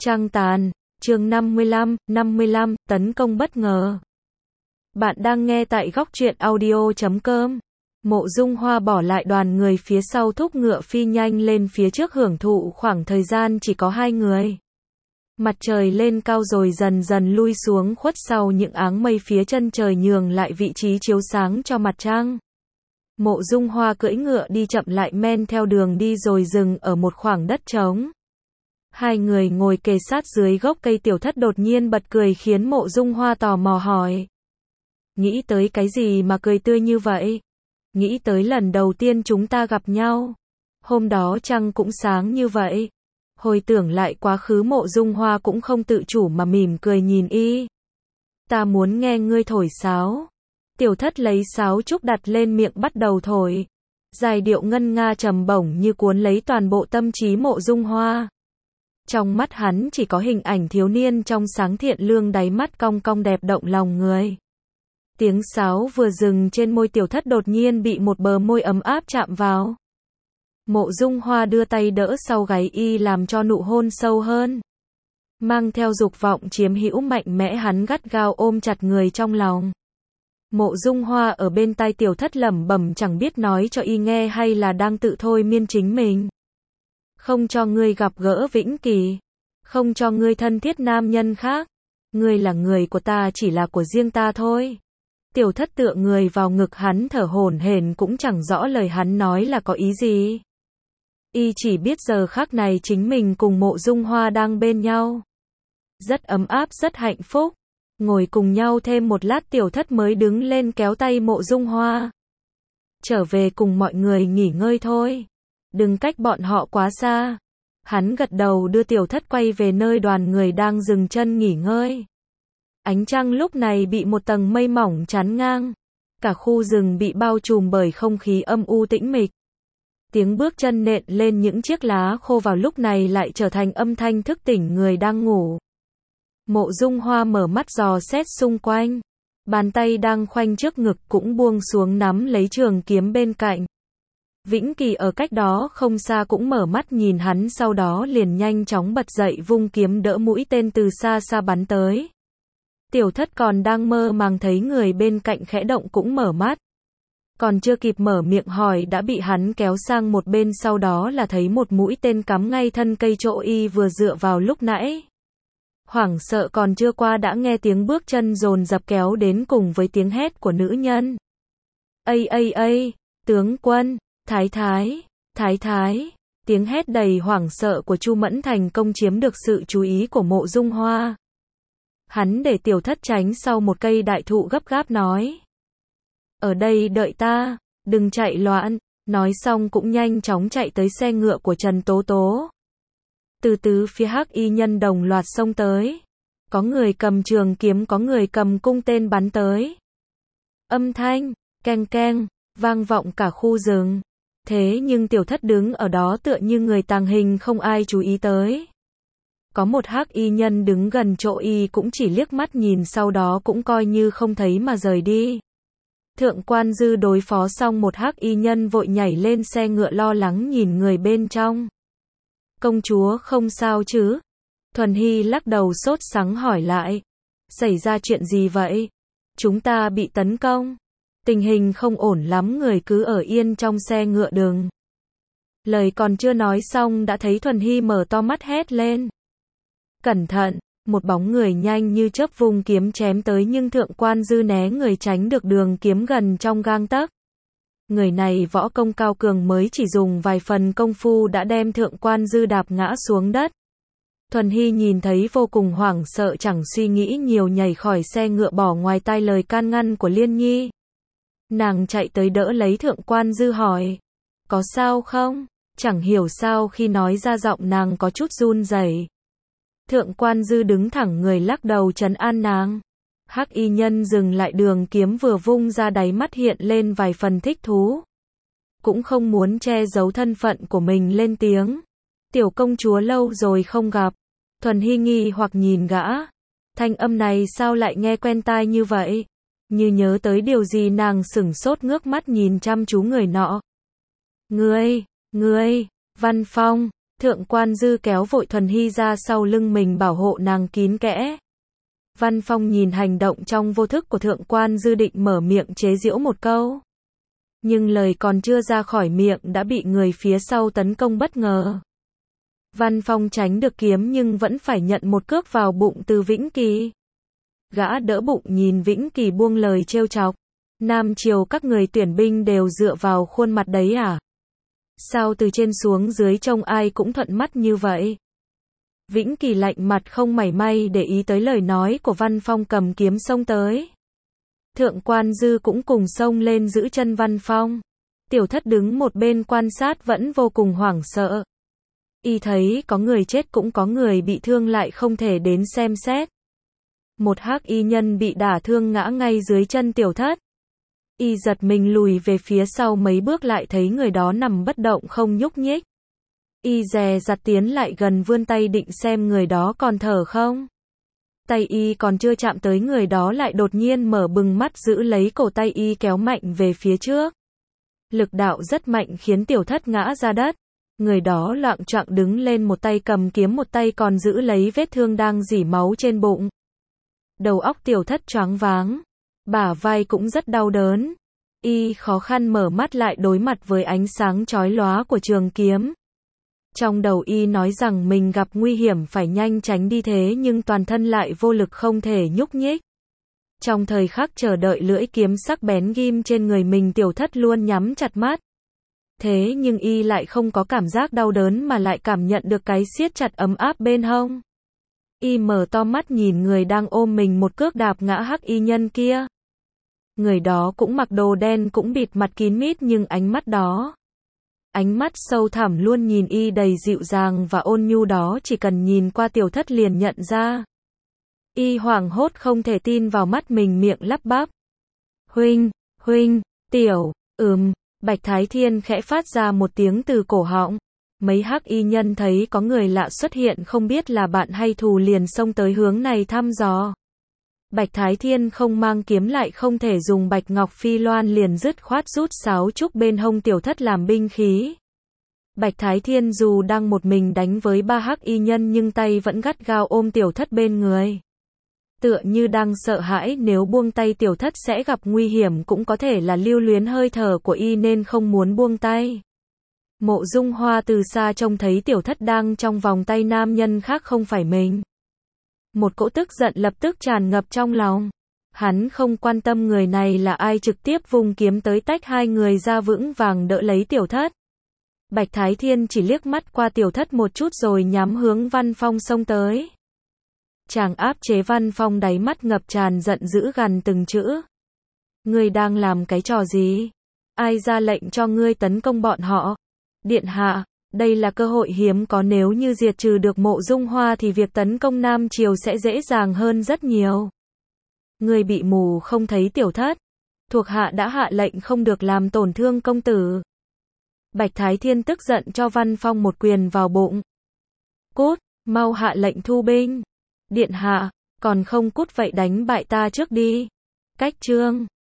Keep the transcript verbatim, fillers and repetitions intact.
Trăng tàn, chương năm mươi lăm, năm mươi lăm, tấn công bất ngờ. Bạn đang nghe tại góc truyện audio chấm com. Mộ Dung Hoa bỏ lại đoàn người phía sau thúc ngựa phi nhanh lên phía trước hưởng thụ khoảng thời gian chỉ có hai người. Mặt trời lên cao rồi dần dần lui xuống khuất sau những áng mây phía chân trời nhường lại vị trí chiếu sáng cho mặt trăng. Mộ Dung Hoa cưỡi ngựa đi chậm lại men theo đường đi rồi dừng ở một khoảng đất trống. Hai người ngồi kề sát dưới gốc cây, Tiểu Thất đột nhiên bật cười khiến Mộ Dung Hoa tò mò hỏi. Nghĩ tới cái gì mà cười tươi như vậy? Nghĩ tới lần đầu tiên chúng ta gặp nhau. Hôm đó trăng cũng sáng như vậy. Hồi tưởng lại quá khứ, Mộ Dung Hoa cũng không tự chủ mà mỉm cười nhìn y. Ta muốn nghe ngươi thổi sáo. Tiểu Thất lấy sáo trúc đặt lên miệng bắt đầu thổi. Giai điệu ngân nga trầm bổng như cuốn lấy toàn bộ tâm trí Mộ Dung Hoa. Trong mắt hắn chỉ có hình ảnh thiếu niên trong sáng thiện lương, đáy mắt cong cong đẹp động lòng người. Tiếng sáo vừa dừng trên môi Tiểu Thất đột nhiên bị một bờ môi ấm áp chạm vào. Mộ Dung Hoa đưa tay đỡ sau gáy y làm cho nụ hôn sâu hơn. Mang theo dục vọng chiếm hữu mạnh mẽ, hắn gắt gao ôm chặt người trong lòng. Mộ Dung Hoa ở bên tai Tiểu Thất lẩm bẩm chẳng biết nói cho y nghe hay là đang tự thôi miên chính mình. Không cho ngươi gặp gỡ vĩnh kỳ. Không cho ngươi thân thiết nam nhân khác. Ngươi là người của ta, chỉ là của riêng ta thôi. Tiểu Thất tựa người vào ngực hắn thở hổn hển, cũng chẳng rõ lời hắn nói là có ý gì. Y chỉ biết giờ khắc này chính mình cùng Mộ Dung Hoa đang bên nhau. Rất ấm áp, rất hạnh phúc. Ngồi cùng nhau thêm một lát, Tiểu Thất mới đứng lên kéo tay Mộ Dung Hoa. Trở về cùng mọi người nghỉ ngơi thôi. Đừng cách bọn họ quá xa. Hắn gật đầu đưa Tiểu Thất quay về nơi đoàn người đang dừng chân nghỉ ngơi. Ánh trăng lúc này bị một tầng mây mỏng chắn ngang. Cả khu rừng bị bao trùm bởi không khí âm u tĩnh mịch. Tiếng bước chân nện lên những chiếc lá khô vào lúc này lại trở thành âm thanh thức tỉnh người đang ngủ. Mộ Dung Hoa mở mắt dò xét xung quanh. Bàn tay đang khoanh trước ngực cũng buông xuống nắm lấy trường kiếm bên cạnh. Vĩnh Kỳ ở cách đó không xa cũng mở mắt nhìn hắn, sau đó liền nhanh chóng bật dậy vung kiếm đỡ mũi tên từ xa xa bắn tới. Tiểu Thất còn đang mơ màng thấy người bên cạnh khẽ động cũng mở mắt. Còn chưa kịp mở miệng hỏi đã bị hắn kéo sang một bên, sau đó là thấy một mũi tên cắm ngay thân cây chỗ y vừa dựa vào lúc nãy. Hoảng sợ còn chưa qua đã nghe tiếng bước chân dồn dập kéo đến cùng với tiếng hét của nữ nhân. Ây ây ây, tướng quân, thái thái, thái thái, tiếng hét đầy hoảng sợ của Chu Mẫn thành công chiếm được sự chú ý của Mộ Dung Hoa. Hắn để Tiểu Thất tránh sau một cây đại thụ, gấp gáp nói. Ở đây đợi ta, đừng chạy loạn, nói xong cũng nhanh chóng chạy tới xe ngựa của Trần Tố Tố. Từ từ phía hắc y nhân đồng loạt xông tới. Có người cầm trường kiếm, có người cầm cung tên bắn tới. Âm thanh, keng keng, vang vọng cả khu rừng. Thế nhưng Tiểu Thất đứng ở đó tựa như người tàng hình, không ai chú ý tới. Có một hắc y nhân đứng gần chỗ y cũng chỉ liếc mắt nhìn, sau đó cũng coi như không thấy mà rời đi. Thượng quan Dư đối phó xong một hắc y nhân vội nhảy lên xe ngựa lo lắng nhìn người bên trong. Công chúa không sao chứ? Thuần Hy lắc đầu sốt sắng hỏi lại. Xảy ra chuyện gì vậy? Chúng ta bị tấn công. Tình hình không ổn lắm, người cứ ở yên trong xe ngựa đừng. Lời còn chưa nói xong đã thấy Thuần Hy mở to mắt hét lên. Cẩn thận, một bóng người nhanh như chớp vung kiếm chém tới, nhưng Thượng quan Dư né người tránh được đường kiếm gần trong gang tấc. Người này võ công cao cường, mới chỉ dùng vài phần công phu đã đem Thượng quan Dư đạp ngã xuống đất. Thuần Hy nhìn thấy vô cùng hoảng sợ, chẳng suy nghĩ nhiều nhảy khỏi xe ngựa bỏ ngoài tai lời can ngăn của Liên Nhi. Nàng chạy tới đỡ lấy Thượng quan Dư hỏi. Có sao không? Chẳng hiểu sao khi nói ra giọng nàng có chút run rẩy. Thượng quan Dư đứng thẳng người lắc đầu trấn an nàng. Hắc y nhân dừng lại đường kiếm vừa vung ra, đáy mắt hiện lên vài phần thích thú. Cũng không muốn che giấu thân phận của mình, lên tiếng. Tiểu công chúa lâu rồi không gặp. Thuần Hy nghi hoặc nhìn gã. Thanh âm này sao lại nghe quen tai như vậy? Như nhớ tới điều gì, nàng sửng sốt ngước mắt nhìn chăm chú người nọ. Ngươi, ngươi, Văn Phong. Thượng quan Dư kéo vội Thuần Hy ra sau lưng mình bảo hộ nàng kín kẽ. Văn Phong nhìn hành động trong vô thức của Thượng quan Dư định mở miệng chế giễu một câu. Nhưng lời còn chưa ra khỏi miệng đã bị người phía sau tấn công bất ngờ. Văn Phong tránh được kiếm nhưng vẫn phải nhận một cước vào bụng từ Vĩnh Kỳ. Gã đỡ bụng nhìn Vĩnh Kỳ buông lời trêu chọc. Nam triều các người tuyển binh đều dựa vào khuôn mặt đấy à? Sao từ trên xuống dưới trông ai cũng thuận mắt như vậy? Vĩnh Kỳ lạnh mặt không mảy may để ý tới lời nói của Văn Phong, cầm kiếm xông tới. Thượng quan Dư cũng cùng xông lên giữ chân Văn Phong. Tiểu Thất đứng một bên quan sát vẫn vô cùng hoảng sợ. Y thấy có người chết cũng có người bị thương lại không thể đến xem xét. Một hắc y nhân bị đả thương ngã ngay dưới chân Tiểu Thất. Y giật mình lùi về phía sau mấy bước lại thấy người đó nằm bất động không nhúc nhích. Y dè dặt tiến lại gần vươn tay định xem người đó còn thở không. Tay Y còn chưa chạm tới người đó lại đột nhiên mở bừng mắt giữ lấy cổ tay Y kéo mạnh về phía trước. Lực đạo rất mạnh khiến Tiểu Thất ngã ra đất. Người đó loạng choạng đứng lên, một tay cầm kiếm một tay còn giữ lấy vết thương đang rỉ máu trên bụng. Đầu óc Tiểu Thất choáng váng. Bả vai cũng rất đau đớn. Y khó khăn mở mắt lại đối mặt với ánh sáng chói lóa của trường kiếm. Trong đầu Y nói rằng mình gặp nguy hiểm phải nhanh tránh đi, thế nhưng toàn thân lại vô lực không thể nhúc nhích. Trong thời khắc chờ đợi lưỡi kiếm sắc bén ghim trên người mình, Tiểu Thất luôn nhắm chặt mắt. Thế nhưng Y lại không có cảm giác đau đớn mà lại cảm nhận được cái siết chặt ấm áp bên hông. Y mở to mắt nhìn người đang ôm mình một cước đạp ngã hắc y nhân kia. Người đó cũng mặc đồ đen cũng bịt mặt kín mít nhưng ánh mắt đó, ánh mắt sâu thẳm luôn nhìn Y đầy dịu dàng và ôn nhu đó chỉ cần nhìn qua Tiểu Thất liền nhận ra. Y hoảng hốt không thể tin vào mắt mình, miệng lắp bắp. Huynh, huynh, Tiểu, ừm, Bạch Thái Thiên khẽ phát ra một tiếng từ cổ họng. Mấy hắc y nhân thấy có người lạ xuất hiện không biết là bạn hay thù liền xông tới hướng này thăm dò. Bạch Thái Thiên không mang kiếm lại không thể dùng bạch ngọc phi loan liền dứt khoát rút sáo trúc bên hông Tiểu Thất làm binh khí. Bạch Thái Thiên dù đang một mình đánh với ba hắc y nhân nhưng tay vẫn gắt gao ôm Tiểu Thất bên người. Tựa như đang sợ hãi nếu buông tay Tiểu Thất sẽ gặp nguy hiểm, cũng có thể là lưu luyến hơi thở của Y nên không muốn buông tay. Mộ Dung Hoa từ xa trông thấy Tiểu Thất đang trong vòng tay nam nhân khác không phải mình. Một cỗ tức giận lập tức tràn ngập trong lòng. Hắn không quan tâm người này là ai, trực tiếp vung kiếm tới tách hai người ra, vững vàng đỡ lấy Tiểu Thất. Bạch Thái Thiên chỉ liếc mắt qua Tiểu Thất một chút rồi nhắm hướng Văn Phong xông tới. Chàng áp chế Văn Phong, đáy mắt ngập tràn giận dữ gằn từng chữ. Ngươi đang làm cái trò gì? Ai ra lệnh cho ngươi tấn công bọn họ? Điện hạ, đây là cơ hội hiếm có, nếu như diệt trừ được Mộ Dung Hoa thì việc tấn công Nam Triều sẽ dễ dàng hơn rất nhiều. Ngươi bị mù không thấy Tiểu Thất? Thuộc hạ đã hạ lệnh không được làm tổn thương công tử. Bạch Thái Thiên tức giận cho Văn Phong một quyền vào bụng. Cút, mau hạ lệnh thu binh. Điện hạ, còn không cút vậy đánh bại ta trước đi. Cách chương